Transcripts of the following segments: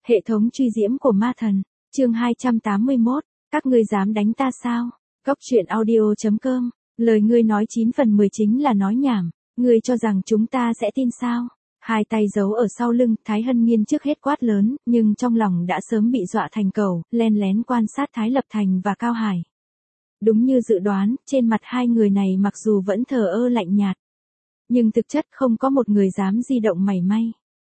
Hệ thống truy diễm của ma thần, chương 281, các ngươi dám đánh ta sao? Góc truyện audio.com, lời ngươi nói 9 phần 10 chính là nói nhảm, ngươi cho rằng chúng ta sẽ tin sao? Hai tay giấu ở sau lưng, Thái Hân Nghiên trước hết quát lớn, nhưng trong lòng đã sớm bị dọa thành cầu, len lén quan sát Thái Lập Thành và Cao Hải. Đúng như dự đoán, trên mặt hai người này mặc dù vẫn thờ ơ lạnh nhạt, nhưng thực chất không có một người dám di động mảy may.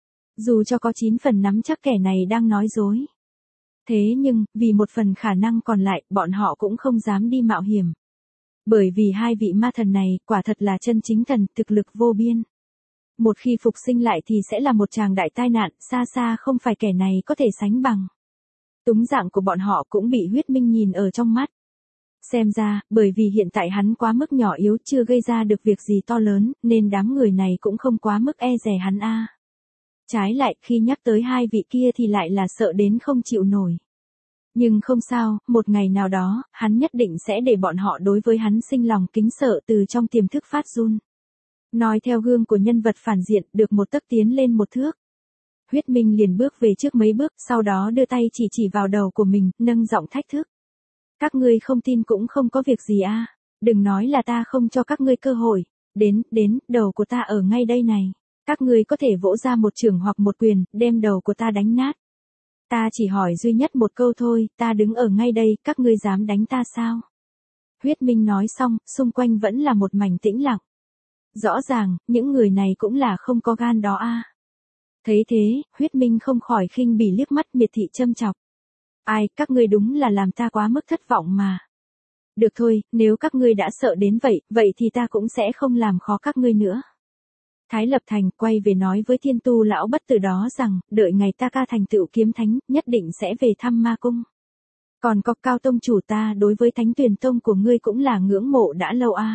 Dù cho có 9 phần nắm chắc kẻ này đang nói dối. Thế nhưng, vì một phần khả năng còn lại, bọn họ cũng không dám đi mạo hiểm. Bởi vì hai vị ma thần này, quả thật là chân chính thần, thực lực vô biên. Một khi phục sinh lại thì sẽ là một tràng đại tai nạn, xa xa không phải kẻ này có thể sánh bằng. Túng dạng của bọn họ cũng bị Huyết Minh nhìn ở trong mắt. Xem ra, bởi vì hiện tại hắn quá mức nhỏ yếu chưa gây ra được việc gì to lớn, nên đám người này cũng không quá mức e dè hắn a. Trái lại, khi nhắc tới hai vị kia thì lại là sợ đến không chịu nổi. Nhưng không sao, một ngày nào đó, hắn nhất định sẽ để bọn họ đối với hắn sinh lòng kính sợ từ trong tiềm thức phát run. Nói theo gương của nhân vật phản diện, được một tấc tiến lên một thước. Huyết Minh liền bước về trước mấy bước, sau đó đưa tay chỉ vào đầu của mình, nâng giọng thách thức. Các ngươi không tin cũng không có việc gì a. Đừng nói là ta không cho các ngươi cơ hội. Đến, đầu của ta ở ngay đây này. Các ngươi có thể vỗ ra một chưởng hoặc một quyền, đem đầu của ta đánh nát. Ta chỉ hỏi duy nhất một câu thôi, ta đứng ở ngay đây, các ngươi dám đánh ta sao? Huyết Minh nói xong, xung quanh vẫn là một mảnh tĩnh lặng. Rõ ràng, những người này cũng là không có gan đó a. Thấy thế, Huyết Minh không khỏi khinh bỉ liếc mắt miệt thị châm chọc. Ai, các ngươi đúng là làm ta quá mức thất vọng mà. Được thôi, nếu các ngươi đã sợ đến vậy thì ta cũng sẽ không làm khó các ngươi nữa. Thái Lập Thành quay về nói với Thiên Tu lão bất tử đó rằng, đợi ngày ta ca thành tựu kiếm thánh, nhất định sẽ về thăm ma cung. Còn có Cao tông chủ ta đối với Thánh Tuyền tông của ngươi cũng là ngưỡng mộ đã lâu a.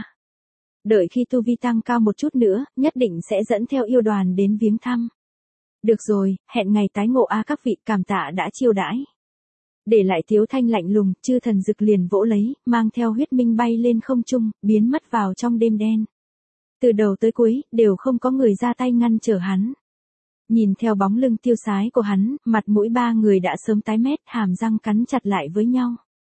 Đợi khi tu vi tăng cao một chút nữa, nhất định sẽ dẫn theo yêu đoàn đến viếng thăm. Được rồi, hẹn ngày tái ngộ a các vị, cảm tạ đã chiêu đãi. Để lại Tiếu Thanh lạnh lùng, Chư Thần Dực liền vỗ lấy, mang theo Huyết Minh bay lên không trung, biến mất vào trong đêm đen. Từ đầu tới cuối, đều không có người ra tay ngăn trở hắn. Nhìn theo bóng lưng tiêu sái của hắn, mặt mũi ba người đã sớm tái mét, hàm răng cắn chặt lại với nhau.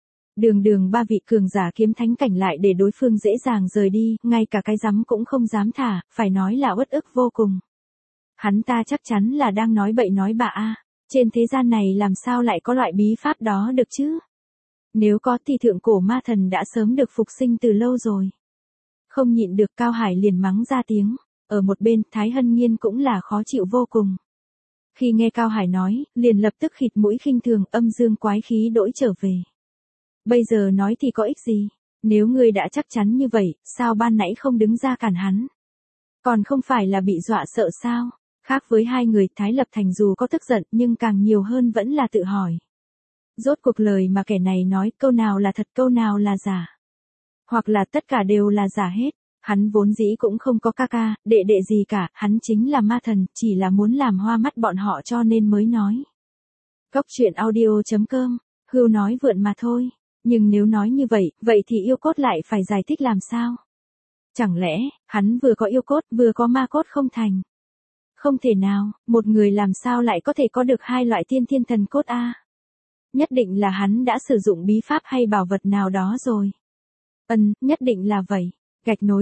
Đường ba vị cường giả kiếm thánh cảnh lại để đối phương dễ dàng rời đi, ngay cả cái rắm cũng không dám thả, phải nói là uất ức vô cùng. Hắn ta chắc chắn là đang nói bậy nói bạ a. Trên thế gian này làm sao lại có loại bí pháp đó được chứ? Nếu có thì thượng cổ ma thần đã sớm được phục sinh từ lâu rồi. Không nhịn được Cao Hải liền mắng ra tiếng. Ở một bên, Thái Hân Nghiên cũng là khó chịu vô cùng. Khi nghe Cao Hải nói, liền lập tức khịt mũi khinh thường, âm dương quái khí đỗi trở về. Bây giờ nói thì có ích gì? Nếu ngươi đã chắc chắn như vậy, sao ban nãy không đứng ra cản hắn? Còn không phải là bị dọa sợ sao? Khác với hai người, Thái Lập Thành dù có tức giận nhưng càng nhiều hơn vẫn là tự hỏi. Rốt cuộc lời mà kẻ này nói, câu nào là thật câu nào là giả. Hoặc là tất cả đều là giả hết. Hắn vốn dĩ cũng không có ca, đệ gì cả, hắn chính là ma thần, chỉ là muốn làm hoa mắt bọn họ cho nên mới nói. Góc truyện audio.com, hưu nói vượn mà thôi. Nhưng nếu nói như vậy thì yêu cốt lại phải giải thích làm sao? Chẳng lẽ, hắn vừa có yêu cốt vừa có ma cốt không thành? Không thể nào, một người làm sao lại có thể có được hai loại tiên thiên thần cốt a? Nhất định là hắn đã sử dụng bí pháp hay bảo vật nào đó rồi. Nhất định là vậy. Gạch nối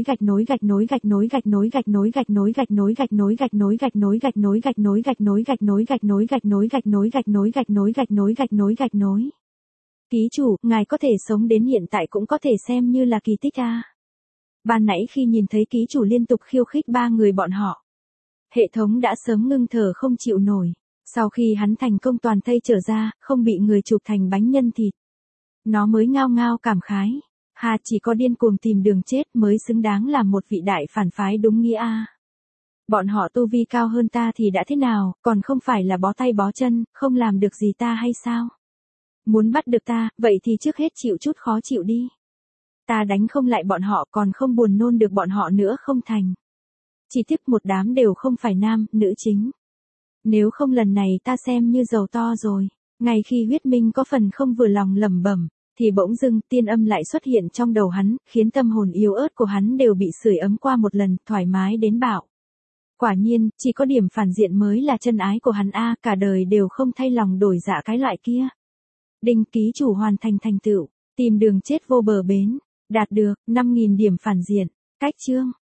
Ký chủ, ngài có thể sống đến hiện tại cũng có thể xem như là kỳ tích a. Ban nãy khi nhìn thấy ký chủ liên tục khiêu khích ba người bọn họ, hệ thống đã sớm ngưng thở không chịu nổi. Sau khi hắn thành công toàn thây trở ra, không bị người chụp thành bánh nhân thịt, nó mới ngao ngao cảm khái. Chỉ có điên cuồng tìm đường chết mới xứng đáng làm một vị đại phản phái đúng nghĩa a. Bọn họ tu vi cao hơn ta thì đã thế nào, còn không phải là bó tay bó chân, không làm được gì ta hay sao? Muốn bắt được ta, vậy thì trước hết chịu chút khó chịu đi. Ta đánh không lại bọn họ còn không buồn nôn được bọn họ nữa không thành. Chỉ tiếc một đám đều không phải nam, nữ chính. Nếu không lần này ta xem như giàu to rồi. Ngay khi Huyết Minh có phần không vừa lòng lẩm bẩm, thì bỗng dưng tiên âm lại xuất hiện trong đầu hắn, khiến tâm hồn yếu ớt của hắn đều bị sưởi ấm qua một lần, thoải mái đến bạo. Quả nhiên, chỉ có điểm phản diện mới là chân ái của hắn a, cả đời đều không thay lòng đổi dạ cái loại kia. Đinh ký chủ hoàn thành thành tựu, tìm đường chết vô bờ bến, đạt được 5.000 điểm phản diện. Cách chương